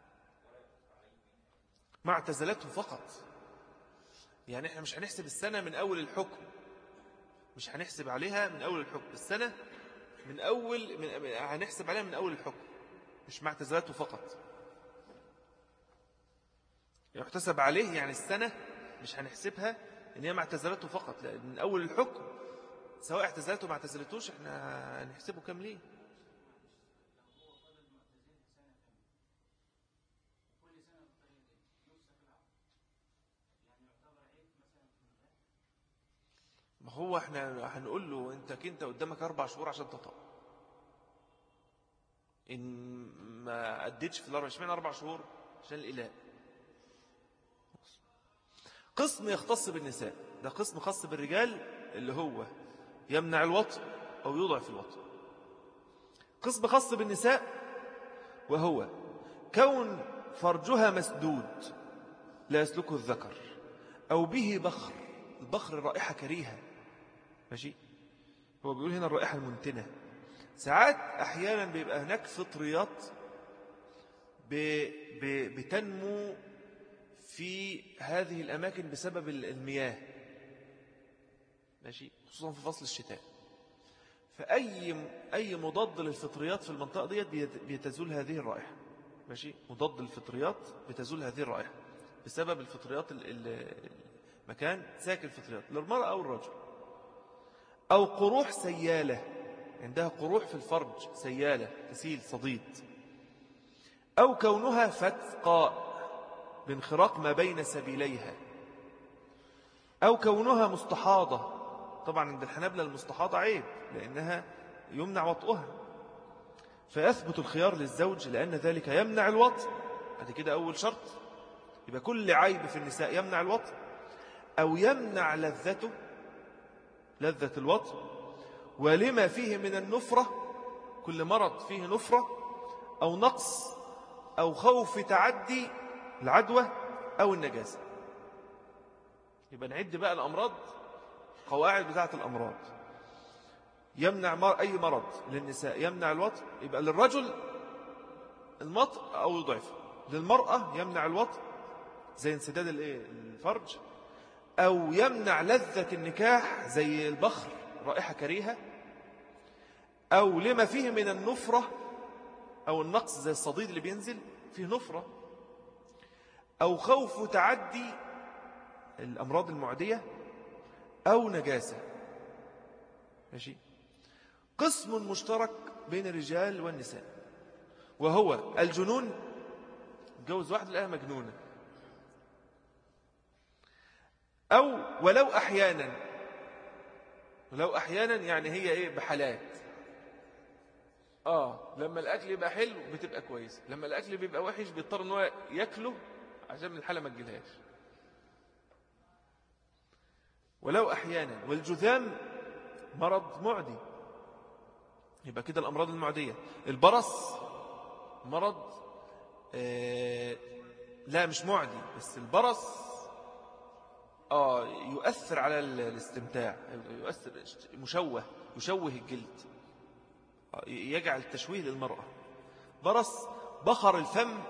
ما اعتزلته فقط، يعني احنا مش هنحسب السنة من أول الحكم، مش هنحسب عليها من أول الحكم، السنة من أول من هنحسب عليها من أول الحكم، مش مع اعتزالته فقط. يحتسب عليه يعني السنة مش هنحسبها إن هي مع اعتزالته فقط، لأن من أول الحكم سواء اعتزالته ما اعتزلتوش احنا هنحسبه كاملين. ما هو احنا هنقول له انت كنت قدامك اربع شهور عشان تطأ، ان ما اديتش في الاربع، اشمعنى اربع شهور؟ عشان الاله. قسم يختص بالنساء، ده قسم خاص بالرجال اللي هو يمنع الوطء او يضعف الوطء. قسم خاص بالنساء وهو كون فرجها مسدود لا يسلكه الذكر، او به بخر، البخر الرائحة كريهة، ماشي، هو بيقول هنا الرائحة المنتنة. ساعات أحيانا بيبقى هناك فطريات بتنمو في هذه الأماكن بسبب المياه، ماشي، خصوصا في فصل الشتاء، فأي أي مضاد للفطريات في المنطقة دي بيتزول هذه الرائحة، ماشي، مضاد للفطريات بتزول هذه الرائحة بسبب الفطريات، المكان ساكن الفطريات للمرأة أو الرجل. أو قروح سيالة، عندها قروح في الفرج سيالة تسيل صديد. أو كونها فتقاء بانخراق ما بين سبيليها. أو كونها مستحاضة، طبعا عند الحنابلة المستحاضة عيب لأنها يمنع وطئها، فيثبت الخيار للزوج لأن ذلك يمنع الوطء. هذا كده أول شرط، يبقى كل عيب في النساء يمنع الوطء أو يمنع لذته، لذة الوطء، ولما فيه من النفرة، كل مرض فيه نفرة أو نقص أو خوف تعدي العدوى أو النجاسة. يبقى نعد بقى الأمراض، قواعد بتاعة الأمراض. يمنع أي مرض للنساء يمنع الوطء، يبقى للرجل المطء أو يضعف، للمرأة يمنع الوطء زي انسداد الفرج، أو يمنع لذة النكاح زي البخر رائحة كريهة، أو لما فيه من النفرة أو النقص زي الصديد اللي بينزل فيه نفرة، أو خوف تعدي الأمراض المعدية، أو نجاسة، ماشي. قسم مشترك بين الرجال والنساء وهو الجنون، جوز واحد لقاها مجنونة، أو ولو أحيانا، ولو أحيانا يعني هي إيه بحالات، آه لما الأكل يبقى حلو بتبقى كويس، لما الأكل بيبقى وحش بيضطر إن هو يأكله عشان من الحالة ما تجيلهاش. ولو أحيانا. والجذام مرض معدي، يبقى كده الأمراض المعدية. البرص مرض آه لا مش معدي، بس البرص آه يؤثر على الاستمتاع، يؤثر مشوه، يشوه الجلد، آه يجعل التشويه للمرأة. برص بخر الفم،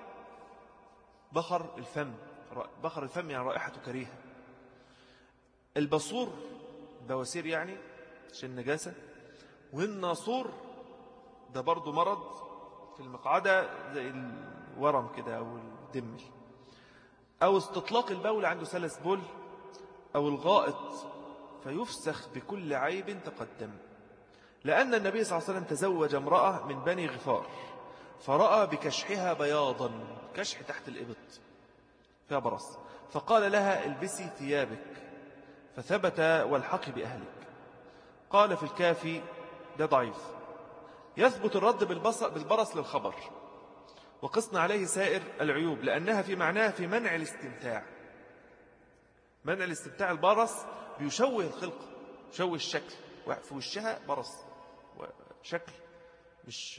بخر الفم بخر الفم يعني رائحته كريهة. البصور بواسير يعني عشان النجاسة. والناصور ده برضو مرض في المقعدة زي الورم كده أو الدمل. أو استطلاق البول، عنده سلس بول. أو الغائط فيفسخ بكل عيب تقدم. لأن النبي صلى الله عليه وسلم تزوج امرأة من بني غفار فرأى بكشحها بياضا، كشح تحت الإبط فيها برص، فقال لها البسي ثيابك فثبت والحقي بأهلك. قال في الكافي ده ضعيف. يثبت الرد بالبرص للخبر، وقصنا عليه سائر العيوب لأنها في معناها في منع الاستمتاع. منع الاستمتاع، البرص بيشوه الخلق، يشوه الشكل، في وشها برص شكل مش.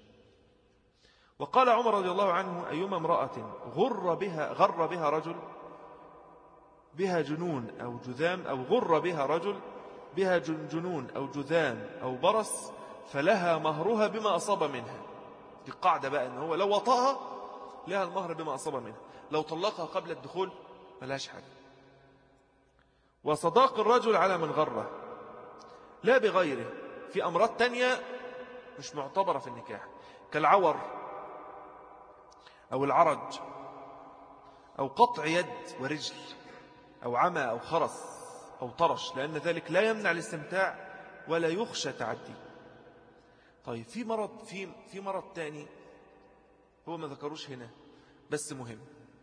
وقال عمر رضي الله عنه أيما امرأة غر بها غر بها رجل بها جنون أو جذام أو غر بها رجل بها جنون أو جذام أو برص فلها مهرها بما أصاب منها. دي قاعدة بقى إن هو لو وطأها لها المهر بما أصاب منها، لو طلقها قبل الدخول ملهاش حاجة. وصداق الرجل على من غره لا بغيره في أمراض تانية مش معتبرة في النكاح، كالعور أو العرج أو قطع يد ورجل أو عمى أو خرس أو طرش، لأن ذلك لا يمنع الاستمتاع ولا يخشى تعدي. طيب في مرض في في مرض تاني هو ما ذكروش هنا بس مهم،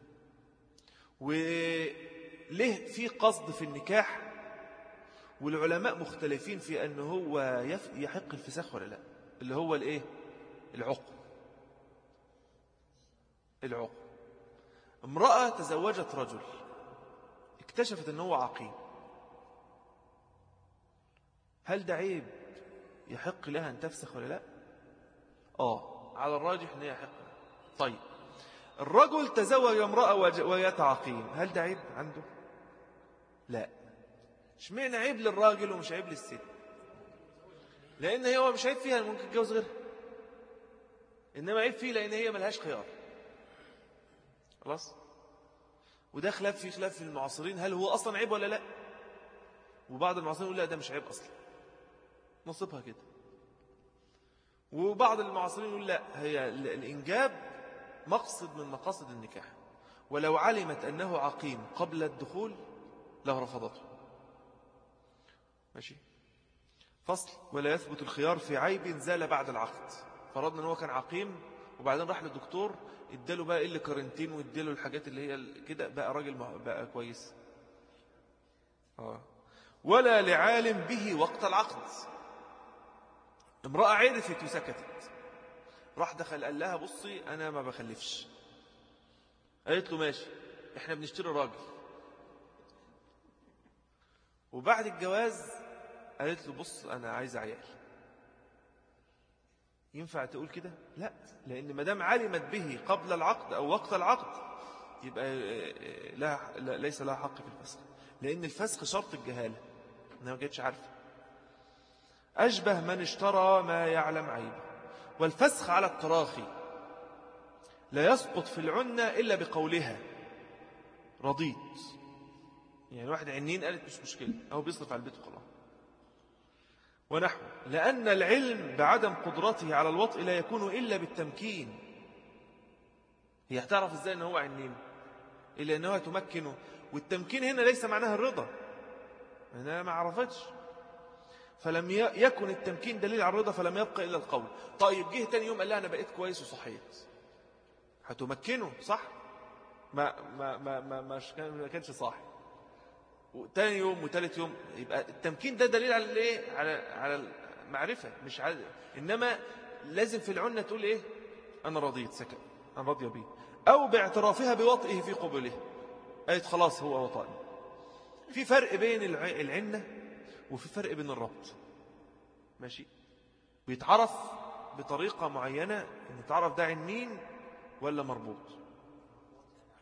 وليه في قصد في النكاح والعلماء مختلفين في أنه هو يحق الفساخ ولا لا، اللي هو الايه؟ العقم. العقم، امرأة تزوجت رجل اكتشفت أنه هو عقيم، هل ده عيب يحق لها أن تفسخ ولا لا؟ آه على الراجح أنه يحق. طيب الرجل تزوج امرأة وهي عقيم، هل ده عيب عنده؟ لا. اشمعنى عيب للراجل ومش عيب للست؟ لأن هي مش عيب فيها ممكن تتجوز غيرها، إنما عيب فيه لأن هي ملهاش خيار. خلاص. وده خلاف في خلاف في المعاصرين هل هو أصلا عيب ولا لا، وبعض المعاصرين يقول لا ده مش عيب أصلا نصيبها كده، وبعض المعاصرين يقول لا هي الإنجاب مقصد من مقاصد النكاح، ولو علمت أنه عقيم قبل الدخول لرفضته. ماشي. فصل. ولا يثبت الخيار في عيب زال بعد العقد. فرضنا أنه كان عقيم وبعدين راح للدكتور اداله بقى اللي كارنتين واداله الحاجات اللي هي كده بقى راجل بقى كويس. آه. ولا لعالم به وقت العقد. امرأة عرفت وسكتت، راح دخل قال لها بصي أنا ما بخلفش، قالت له ماشي احنا بنشتري راجل، وبعد الجواز قالت له بص أنا عايز عيال، ينفع تقول كده؟ لا، لأن مدام علمت به قبل العقد أو وقت العقد يبقى لا ليس لها حق في الفسخ، لأن الفسخ شرط الجهالة أنها ما كانتش عارفة. أشبه من اشترى ما يعلم عيبه. والفسخ على التراخي لا يسقط في العنة إلا بقولها رضيت، يعني واحد عنين قالت مش مشكلة أو بيصرف على البيت وخلاص. ونحو لأن العلم بعدم قدرته على الوطء لا يكون إلا بالتمكين. هي هتعرف إزاي أنه هو عنين إلا أنه تمكنه، والتمكين هنا ليس معناها الرضا، أنا ما عرفتش، فلم يكن التمكين دليل على الرضا فلم يبقى إلا القول. طيب جه تاني يوم قال لها أنا بقيت كويس وصحيت، هتمكنه صح؟ ما ما ما ما ما كانش صح. وتاني يوم وتالت يوم يبقى التمكين ده دليل على الايه؟ على على المعرفة، مش على، إنما لازم في العنة تقول إيه؟ أنا رضيت سكت، أنا راضية بيه، أو باعترافها بوطئه في قبله، قالت خلاص هو وطأني. في فرق بين العنة وفي فرق بين الربط. ماشي. بيتعرف بطريقة معينة ان يتعرف ده عنين ولا مربوط.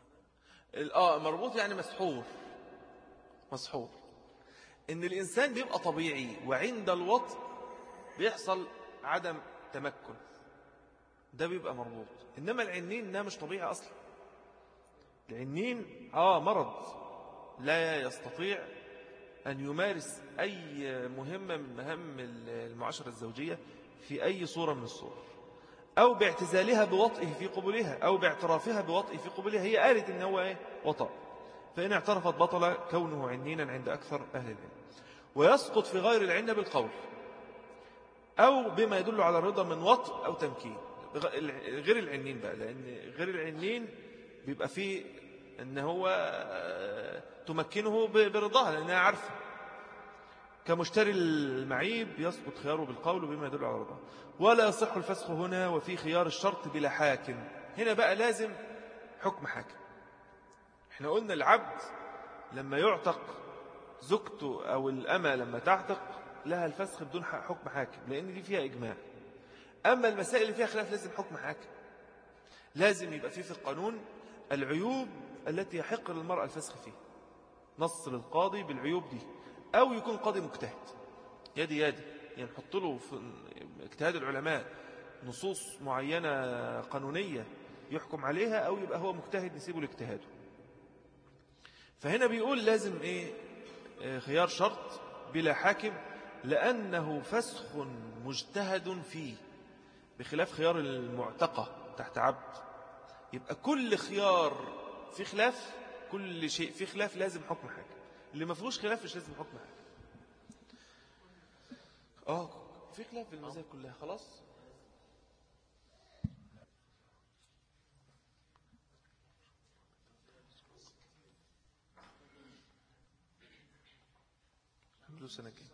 اه مربوط يعني مسحور. مسحور ان الانسان بيبقى طبيعي وعند الوطء بيحصل عدم تمكن، ده بيبقى مربوط. انما العنين ده مش طبيعي اصلا. العنين اه مرض لا يستطيع ان يمارس اي مهمة من مهام المعاشرة الزوجية في اي صورة من الصور، او باعتزالها بوطئه في قبولها، او باعترافها بوطئه في قبولها. هي قالت ان هو ايه وطأ، فإن اعترفت بطل كونه عنينا عند أكثر أهل العلم. ويسقط في غير العنة بالقول أو بما يدل على الرضا من وطء أو تمكين. غير العنين بقى، لأن غير العنين بيبقى فيه أن هو تمكنه برضاها لأنها عارفة. كمشتري المعيب يسقط خياره بالقول بما يدل على الرضا. ولا يصح الفسخ هنا وفي خيار الشرط بلا حاكم. هنا بقى لازم حكم حاكم. احنا قلنا العبد لما يعتق زوجته أو الأمة لما تعتق لها الفسخ بدون حكم حاكم، لأن دي فيها إجماع. أما المسائل اللي فيها خلاف لازم حكم حاكم. لازم يبقى فيه في القانون العيوب التي يحق للمرأة الفسخ فيها، نص للقاضي بالعيوب دي، أو يكون قاضي مجتهد يدي يدي، يعني نحط له في اجتهاد العلماء نصوص معينة قانونية يحكم عليها، أو يبقى هو مجتهد نسيبه لاجتهاده. فهنا بيقول لازم إيه خيار شرط بلا حاكم، لأنه فسخ مجتهد فيه، بخلاف خيار المعتقة تحت عبد. يبقى كل خيار في خلاف، كل شيء في خلاف لازم حكم حاكم. اللي ما فيهوش خلاف مش لازم حكم حاكم. اه في خلاف في المذاهب كلها خلاص. سنة كام؟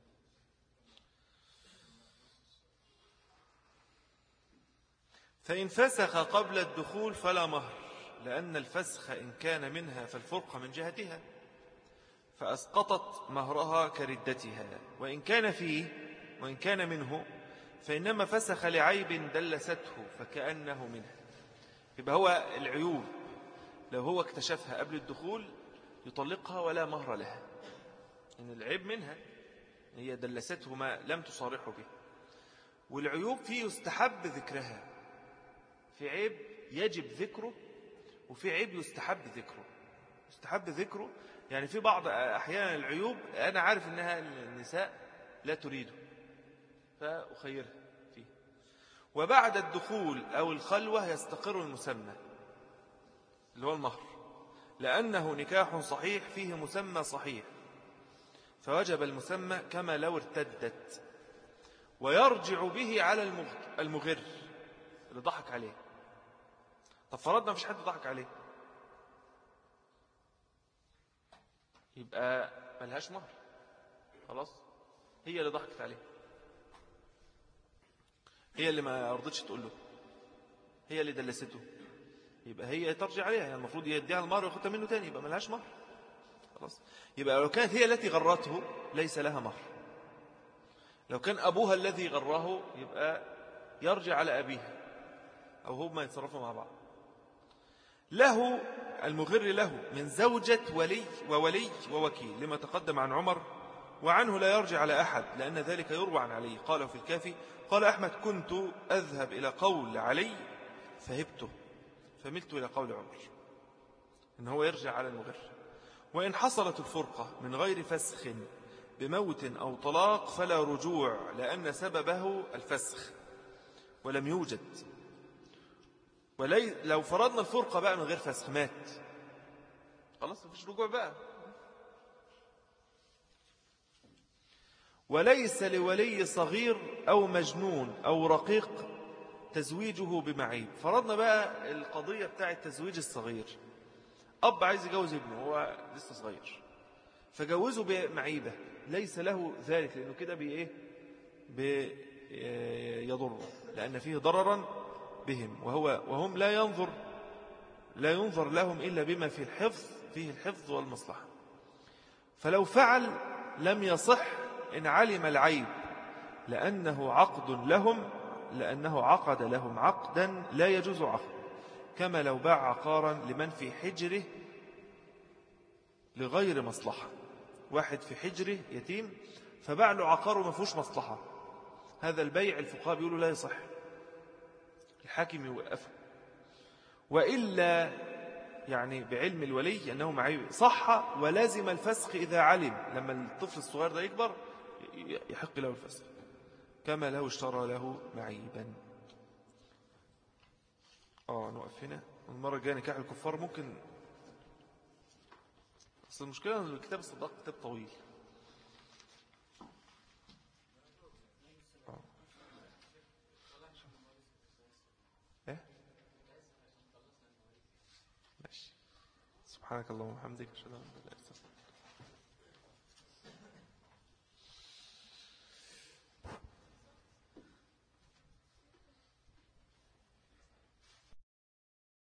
فإن فسخ قبل الدخول فلا مهر، لأن الفسخ إن كان منها فالفرقة من جهتها فأسقطت مهرها كردتها، وإن كان فيه وإن كان منه فإنما فسخ لعيب دلسته فكأنه منه. يبقى هو العيوب لو هو اكتشفها قبل الدخول يطلقها ولا مهر لها، إن العيب منها هي دلسته ما لم تصارحه به. والعيوب فيه يستحب ذكرها، في عيب يجب ذكره وفي عيب يستحب ذكره. يستحب ذكره يعني في بعض أحيانا العيوب أنا عارف أنها النساء لا تريده فأخيرها فيه. وبعد الدخول أو الخلوة يستقر المسمى اللي هو المهر، لأنه نكاح صحيح فيه مسمى صحيح، فوجب المسمى كما لو ارتدت. ويرجع به على المغر اللي ضحك عليه. طب فرضنا مفيش حد ضحك عليه، يبقى ملهاش مهر خلاص. هي اللي ضحكت عليه، هي اللي ما رضتش تقول له، هي اللي دلسته، يبقى هي ترجع عليها. يعني المفروض يديها المهر وياخدها منه تاني، يبقى ملهاش مهر خلاص. يبقى لو كانت هي التي غرته ليس لها مهر. لو كان أبوها الذي غره يبقى يرجع على أبيها، أو هما يتصرفوا مع بعض. له المغر له من زوجة ولي وولي ووكيل، لما تقدم عن عمر. وعنه لا يرجع على أحد، لأن ذلك يروى عن علي. قاله في الكافي قال أحمد كنت أذهب إلى قول علي فهبته فملت إلى قول عمر إن هو يرجع على المغر. وإن حصلت الفرقة من غير فسخ بموت أو طلاق فلا رجوع، لأن سببه الفسخ ولم يوجد. ولي لو فرضنا الفرقة بقى من غير فسخ، مات خلاص مفيش رجوع بقى. وليس لولي صغير أو مجنون أو رقيق تزويجه بمعيب. فرضنا بقى القضية بتاعة تزويج الصغير، أب عايز يجوز ابنه هو لسه صغير فجوزه بمعيبة، ليس له ذلك لأنه كده بإيه بيضره، لأن فيه ضررا بهم، وهو وهم لا ينظر لا ينظر لهم إلا بما فيه الحفظ فيه الحفظ والمصلحة. فلو فعل لم يصح إن علم العيب، لأنه عقد لهم لأنه عقد لهم عقدا لا يجوز عقد، كما لو باع عقارا لمن في حجره لغير مصلحة. واحد في حجره يتيم فباع له عقار وما فيهوش مصلحة، هذا البيع الفقهاء بيقولوا لا يصح، الحاكم يوقفه. وإلا يعني بعلم الولي أنه معيب صح، ولازم الفسخ إذا علم، لما الطفل الصغير ده يكبر يحق له الفسخ كما لو اشترى له معيبا. آه نوقف هنا، المرة الجاية نكاح الكفار ممكن، بس المشكلة أن الكتاب الصداق كتاب طويل. آه. إيه؟ ماشي. سبحانك اللهم وبحمدك، أشهد أن لا إله إلا أنت.